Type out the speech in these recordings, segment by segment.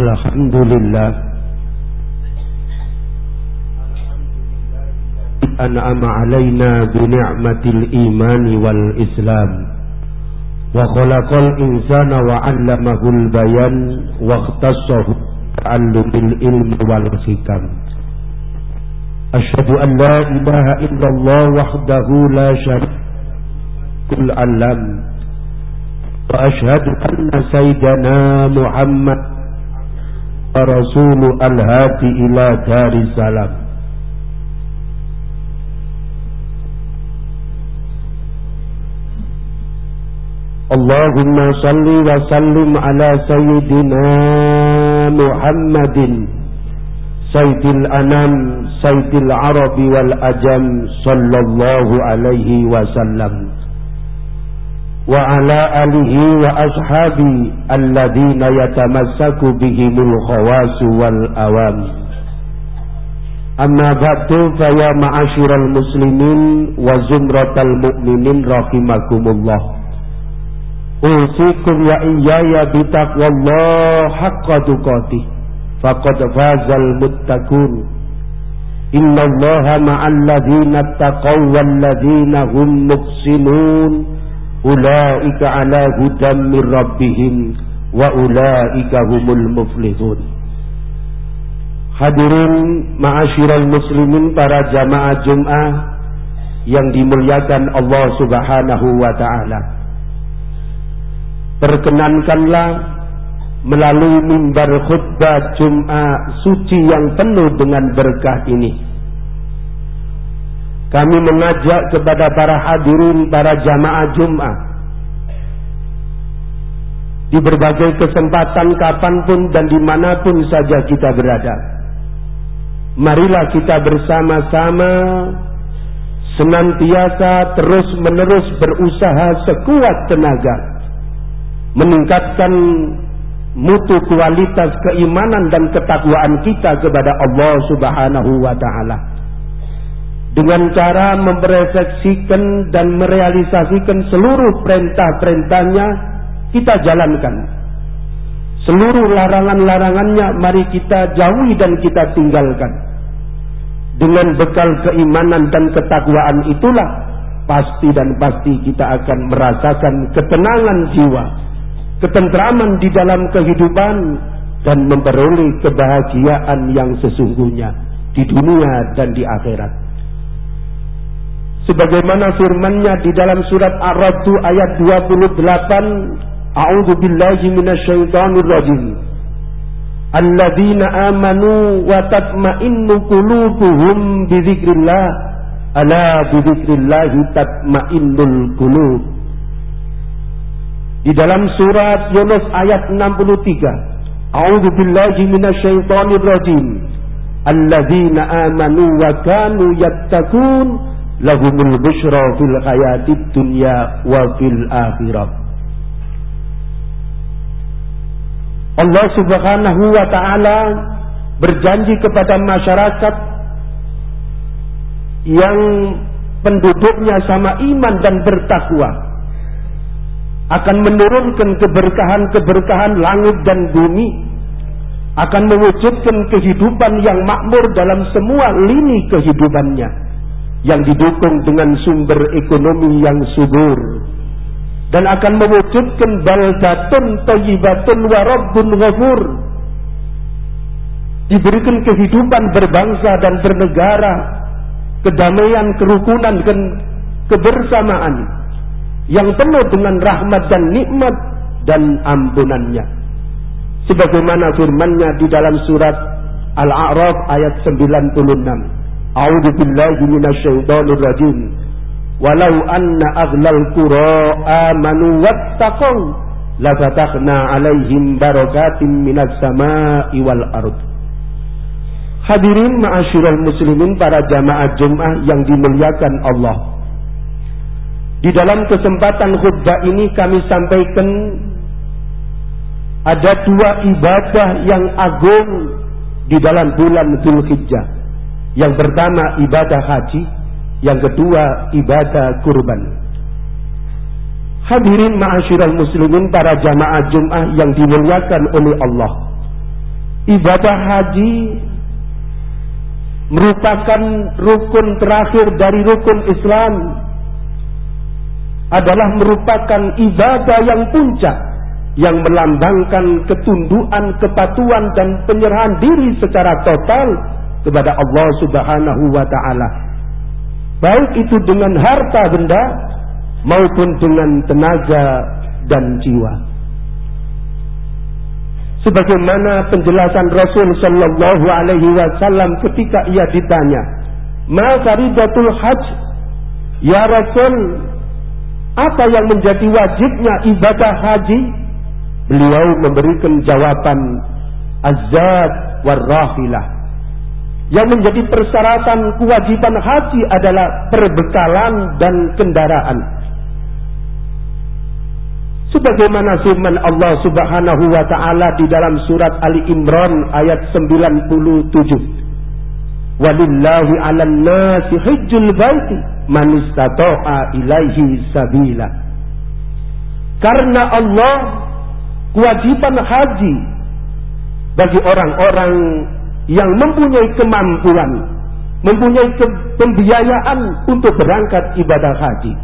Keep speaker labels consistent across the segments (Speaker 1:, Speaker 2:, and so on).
Speaker 1: Alhamdulillah an'ama alaina bi ni'matil imani wal islam wa khalaqal insana wa 'allamahul bayan wa ikhtassahu ta'allumil ilmi wal hikam. Asyhadu an la ilaha illallah wahdahu la syarika lahu wa asyhadu anna sayyidana Muhammad Rasul al-hadi ila daris salam. Allahumma salli wa sallim ala sayyidina Muhammadin sayyidil anam sayyidil arabi wal ajam sallallahu alaihi wasallam wa ala alihi wa ashabi alladhina yatamassaku bihimul khawasu wal awam. Amma ba'du, fa ya ma'asyiral muslimin wa zumratal mu'minin rahimakumullah. Usikum wa iyaya bitaqwallah haqqa tuqatih faqad fazal muttaqun. Innallaha ma'al ladzina taqaw wal ladzina hum muhsinun. Ulaika ala hudam min rabbihim wa ulaika humul muflihun. Hadirin ma'asyiral muslimin, para jamaah Jum'ah yang dimuliakan Allah Subhanahu wa taala. Perkenankanlah melalui mimbar khutbah Jum'ah suci yang penuh dengan berkah ini, kami mengajak kepada para hadirin, para jamaah Jum'ah, di berbagai kesempatan kapanpun dan dimanapun saja kita berada, marilah kita bersama-sama senantiasa terus-menerus berusaha sekuat tenaga meningkatkan mutu kualitas keimanan dan ketakwaan kita kepada Allah Subhanahu wa ta'ala, dengan cara merefleksikan dan merealisasikan seluruh perintah-perintahnya kita jalankan, seluruh larangan-larangannya mari kita jauhi dan kita tinggalkan. Dengan bekal keimanan dan ketakwaan itulah pasti dan pasti kita akan merasakan ketenangan jiwa, ketentraman di dalam kehidupan, dan memperoleh kebahagiaan yang sesungguhnya di dunia dan di akhirat. Sebagaimana firman-Nya di dalam surat Ar-Ra'd ayat 28, A'udzu billahi minasyaitonir rajim. Alladzina amanu wa tatma'innu qulubuhum bi dzikrillah, ala bi dzikrillah tatma'innul qulub. Di dalam surat Yunus ayat 63, A'udzu billahi minasyaitonir rajim. Alladzina amanu wa kanu yattaqun lahumul busyra fil hayatid dunya wa fil akhirah. Allah Subhanahu wa ta'ala berjanji kepada masyarakat yang penduduknya sama iman dan bertakwa akan menurunkan keberkahan-keberkahan langit dan bumi, akan mewujudkan kehidupan yang makmur dalam semua lini kehidupannya, yang didukung dengan sumber ekonomi yang subur, dan akan mewujudkan baldatun thayyibatun wa rabbun ghafur, diberikan kehidupan berbangsa dan bernegara, kedamaian, kerukunan, dan kebersamaan yang penuh dengan rahmat dan nikmat dan ampunannya, sebagaimana firman-Nya di dalam surat Al-A'raf ayat 96. A'udzu billahi minasyaitonir rajim. Walau anna aghlal qura amanu wattaqau la fatahna 'alaihim barakatim minas samaa'i wal ard. Hadirin ma'asyiral muslimin, para jamaah Jum'ah yang dimuliakan Allah. Di dalam kesempatan khutbah ini kami sampaikan ada dua ibadah yang agung di dalam bulan Dzulhijjah. Yang pertama ibadah haji, yang kedua ibadah kurban. Hadirin ma'asyiral muslimin, para jamaah Jum'ah yang dimuliakan oleh Allah. ibadah haji merupakan rukun terakhir dari rukun Islam, adalah merupakan ibadah yang puncak, yang melambangkan ketundukan, kepatuhan dan penyerahan diri secara total kepada Allah Subhanahu wa taala, baik itu dengan harta benda maupun dengan tenaga dan jiwa. Sebagaimana penjelasan Rasul sallallahu alaihi wasallam ketika ia ditanya, "Ma faridatul hajj?" Ya Rasul, apa yang menjadi wajibnya ibadah haji? Beliau memberikan jawaban, az-zad war-rahilah. Yang menjadi persyaratan kewajiban haji adalah perbekalan dan kendaraan. Sebagaimana firman Allah Subhanahu wa taala di dalam surat Ali Imran ayat 97. Walillahi 'alan nasi hajjul baiti man istata'a ilaihi sabila. Karena Allah, kewajiban haji bagi orang-orang yang mempunyai kemampuan, mempunyai pembiayaan untuk berangkat ibadah haji.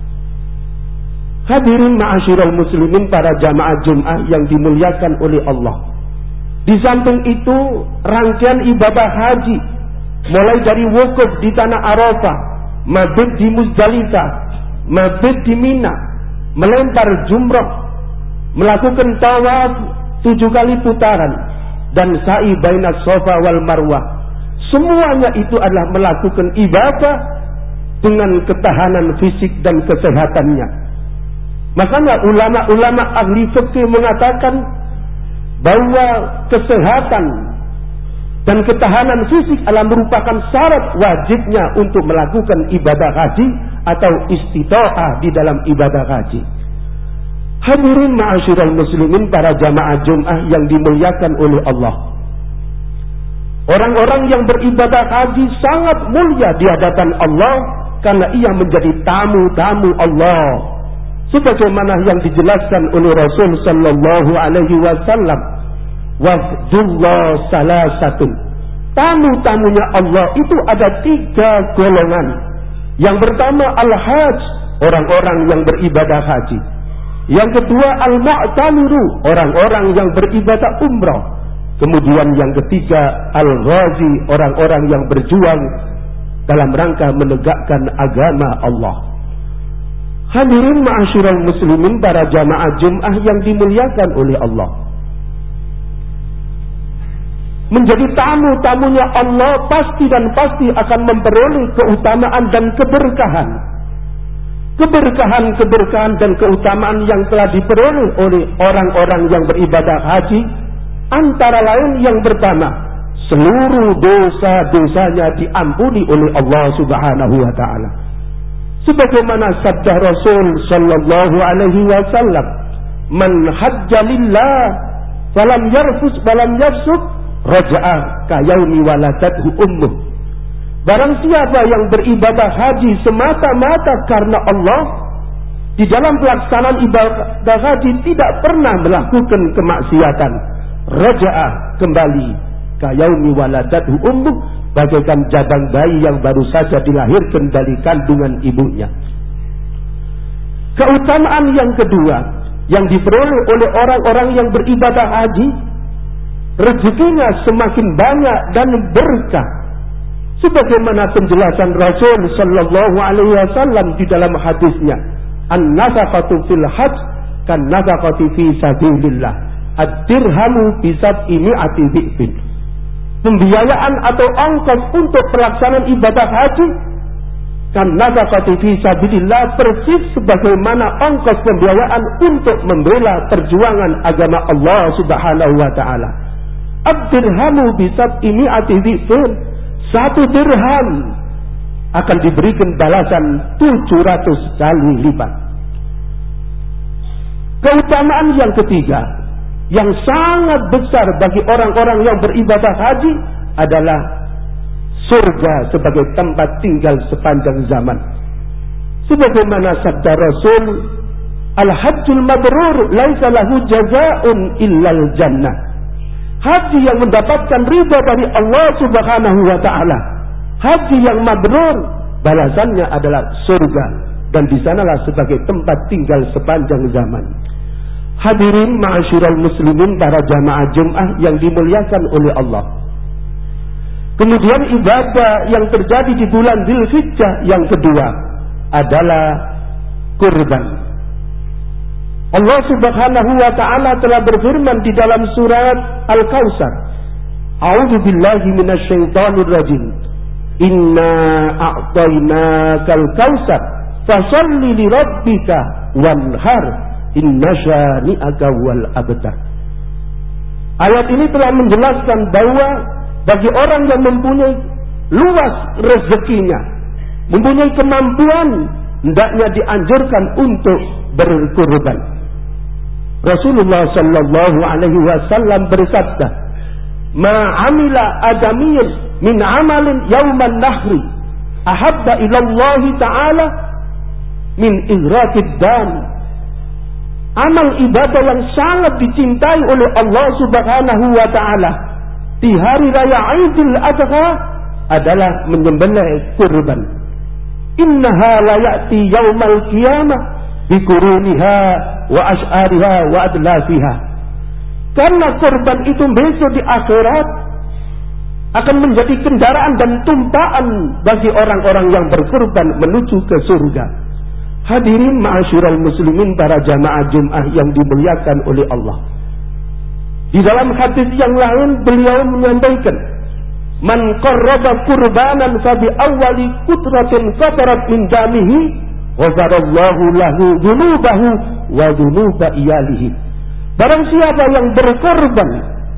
Speaker 1: Hadirin ma'asyiral muslimin, para jamaah Jumat yang dimuliakan oleh Allah. Di samping itu, rangkaian ibadah haji mulai dari wukuf di tanah Arafah, mabit di Muzdalifah, mabit di Mina, melempar jumrah, melakukan tawaf 7 kali putaran, dan sa'i bainas Safa wal Marwah. Semuanya itu adalah melakukan ibadah dengan ketahanan fisik dan kesehatannya. Makanya ulama-ulama ahli fikih mengatakan bahwa kesehatan dan ketahanan fisik adalah merupakan syarat wajibnya untuk melakukan ibadah haji atau istita'ah di dalam ibadah haji. Hadirin ma'asyiral muslimin, para jamaah Jumat yang dimuliakan oleh Allah. Orang-orang yang beribadah haji sangat mulia di hadapan Allah karena ia menjadi tamu-tamu Allah. Sebagaimana yang dijelaskan oleh Rasul sallallahu alaihi wasallam, wafdullah salasatun. Tamu-tamunya Allah itu ada 3 golongan. Yang pertama al-hajj, orang-orang yang beribadah haji. Yang kedua al-mu'tamiru, orang-orang yang beribadah umrah. Kemudian yang ketiga al-ghazi, orang-orang yang berjuang dalam rangka menegakkan agama Allah. Hadirin ma'asyiral muslimin, para jamaah Jumat yang dimuliakan oleh Allah. Menjadi tamu-tamunya Allah pasti dan pasti akan memperoleh keutamaan dan keberkahan. Keberkahan dan keutamaan yang telah diperoleh oleh orang-orang yang beribadah haji, antara lain yang pertama, seluruh dosa-dosanya diampuni oleh Allah Subhanahu wa taala. Sebagaimana sabda Rasul sallallahu alaihi wasallam, "Man hajja lillah falam yarfus falam yafsuk raja'a ka yaumi waladathu ummuh." Barang siapa yang beribadah haji semata-mata karena Allah, di dalam pelaksanaan ibadah haji tidak pernah melakukan kemaksiatan, raja'a, kembali, ka yaumi waladathu ummuh, bagaikan jabang bayi yang baru saja dilahirkan dari kandungan ibunya. Keutamaan yang kedua yang diperoleh oleh orang-orang yang beribadah haji, rezekinya semakin banyak dan berkah. Sebagaimana penjelasan Rasul sallallahu alaihi wasallam di dalam hadisnya, an-nafaqatu fil hajj kan nafaqati fi sabilillah, ad-dirhamu bi sab'i mi'ati dhi'fin. Pembiayaan atau ongkos untuk pelaksanaan ibadah haji kan nafaqati fi sabilillah, persis sebagaimana ongkos pembiayaan untuk membela perjuangan agama Allah Subhanahu wa taala. Ad-dirhamu bi sab'i mi'ati dhi'fin, 1 dirham akan diberikan balasan 700 kali lipat. Keutamaan yang ketiga yang sangat besar bagi orang-orang yang beribadah haji adalah surga sebagai tempat tinggal sepanjang zaman. Sebagaimana sabda Rasul, al-hajjul mabrur laisa lahu jazaa'un illal jannah. haji yang mendapatkan ridha dari Allah Subhanahu wa taala, haji yang mabrur, balasannya adalah surga, dan di sanalah sebagai tempat tinggal sepanjang zaman. Hadirin ma'asyiral muslimin, para jamaah Jumat yang dimuliakan oleh Allah. Kemudian ibadah yang terjadi di bulan Dzulhijjah yang kedua adalah kurban. Allah Subhanahu wa taala telah berfirman di dalam surat Al-Kautsar, A'udzu billahi minasyaitonir rajim. Inna a'tainakal kautsar fasholli li rabbika wanhar inna syani'aka wal abtar. Ayat ini telah menjelaskan bahwa bagi orang yang mempunyai luas rezekinya, mempunyai kemampuan, hendaknya dianjurkan untuk berkurban. Rasulullah sallallahu alaihi wasallam bersabda, "Ma 'amila adamiyyun min 'amalin yauman nahri ahabba ila Allah taala min ihraqid dam." Amal ibadah yang sangat dicintai oleh Allah Subhanahu wa taala di hari raya Idul Adha adalah menyembelih kurban. Innaha la ya'ti yaumal qiyamah bi quruniha wa ash'ariha wa adlafiha. Karena kurban itu besok di akhirat akan menjadi kendaraan dan tumpaan bagi orang-orang yang berkurban menuju ke surga. Hadirin ma'asyiral muslimin, para jamaah Jumat yang dimuliakan oleh Allah. Di dalam hadis yang lain beliau menyampaikan, "Man qarraba qurbanan fa bi awwali qutratin qatarat min damihi ghafarallahu lahu dzunubahu wa dzunuba iyalihi." Barang siapa yang berkorban,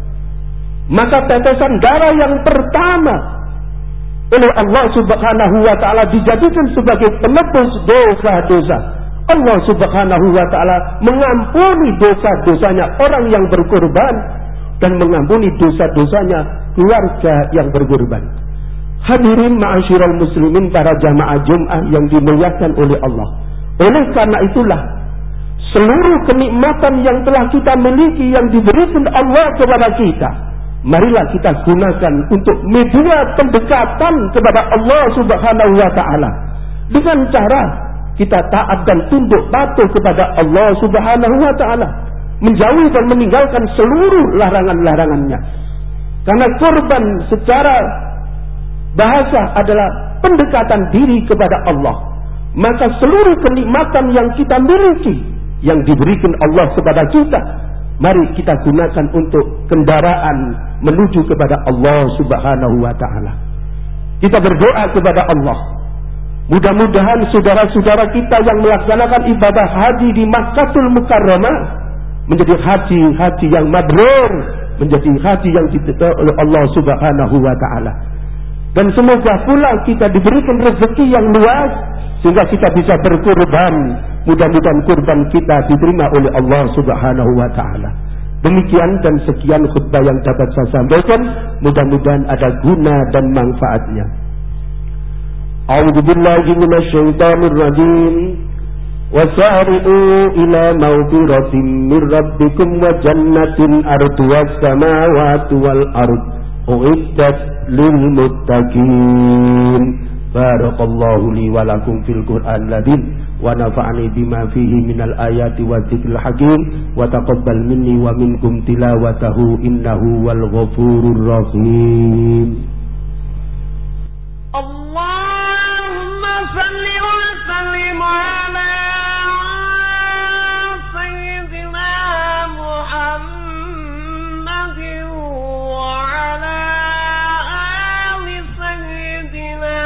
Speaker 1: maka tetesan darah yang pertama oleh Allah Subhanahu wa taala dijadikan sebagai penebus dosa-dosa. Allah Subhanahu wa taala mengampuni dosa-dosanya orang yang berkorban dan mengampuni dosa-dosanya keluarga yang berkorban. Hadirin ma'asyiral muslimin, para jamaah Jumat yang dimuliakan oleh Allah. Oleh karena itulah seluruh kenikmatan yang telah kita miliki yang diberikan Allah kepada kita, marilah kita gunakan untuk media pendekatan kepada Allah Subhanahu wa taala dengan cara kita taat dan tunduk patuh kepada Allah Subhanahu wa taala, menjauhi dan meninggalkan seluruh larangan-larangannya. Karena kurban secara bahasa adalah pendekatan diri kepada Allah, maka seluruh kenikmatan yang kita miliki yang diberikan Allah kepada kita, mari kita gunakan untuk kendaraan menuju kepada Allah Subhanahu wa taala. Kita berdoa kepada Allah, mudah-mudahan saudara-saudara kita yang melaksanakan ibadah haji di Makkahul Mukarramah menjadi haji yang mabrur, menjadi haji yang diterima oleh Allah Subhanahu wa taala. Dan semoga pula kita diberikan rezeki yang luas sehingga kita bisa berkurban. Mudah-mudahan kurban kita diterima oleh Allah Subhanahu wa taala. Demikian dan sekian khutbah yang dapat saya sampaikan, mudah-mudahan ada guna dan manfaatnya. A'udzu billahi minasyaitonir rajim. Wasari'u ila maghfiratin min rabbikum wa jannatin arduhas samawati wal ard uiddat lil muttaqin. Barakallahu li wa lakum fil Qur'an ladin wa nafa'ani bima fihi minal ayati wa dzikril hakim wa taqabbal minni wa minkum tilawatahu innahu wal ghafurur rahim.
Speaker 2: Allahumma salli wa sallim ala sayyidina Muhammadin wa ala ali sayyidina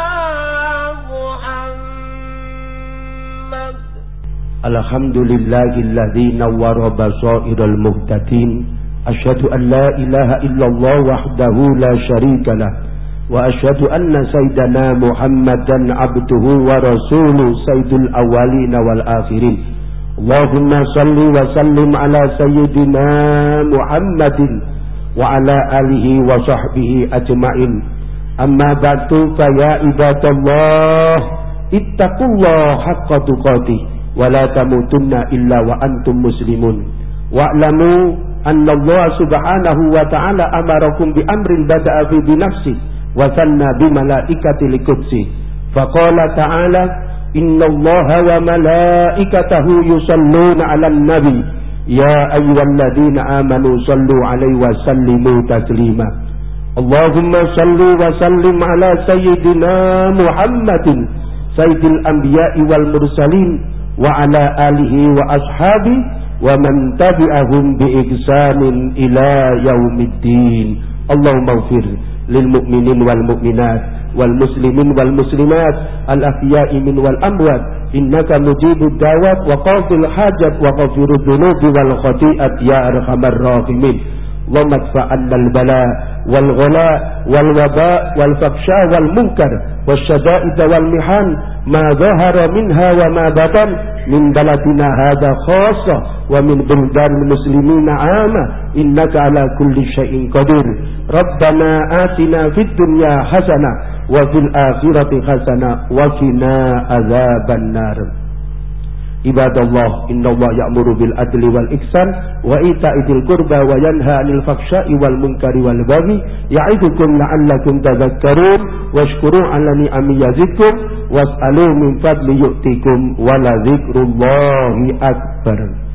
Speaker 2: Muhammad.
Speaker 1: Alhamdulillahilladzi nawwara basairal muhtadin. Asyhadu an la ilaha illallah wahdahu la syarika lah. Wa asyhadu anna sayyidana Muhammadan abduhu wa rasuluh sayyidul awwalin wal akhirin. Allahumma salli wa sallim ala sayyidina Muhammadin wa ala alihi wa sahbihi ajma'in. Amma ba'du fa ya ibadallah ittaqullaha haqqa tuqatih wa la tamutunna illa wa antum muslimun. Wa'lamu anna Allah subhanahu wa ta'ala amarakum bi amrin bada'a fi bi nafsi wa sanna bi malaikati liqudsi. Faqala ta'ala inna Allaha wa malaikatahu yusalluna 'alan nabi ya ayyuhalladzina amanu sallu 'alaihi wa sallimu taslima. Allahumma salli wa sallim ala sayyidina Muhammadin sayyidil anbiya'i wal mursalin wa ala alihi wa ashabi wa man tabi'ahum bi ihsanin ila yaumiddin. Allahumma ighfir lil mu'minin wal mu'minat wal muslimin wal muslimat al ahya'i min wal amwat innaka mujibud da'wat wa qadil hajat wa ghafirud dhunubi wal khati'at ya arhamar rahimin. Allahumma adfa'anna al bala wal ghala wal waba wal fahsya wal munkar wasyada'id wal mihan ma zahara minha wa ma batan min baladina hadha khassa wa min buldanil muslimina 'ama innaka ala kulli syai'in qadir. Rabbana atina fid dunya hasanah wa fil akhirati hasanah wa qina adzaban nar. Ibadallah, innallaha ya'muru bil adli wal ihsan wa ita'i qurba wa yanha 'anil fahsya'i wal munkari wal baghi ya'idukum la'allakum tadhakkarun washkuru 'ala ni'ami yazidkum was'alu min fadli yu'tikum wa la dzikrullahi akbar.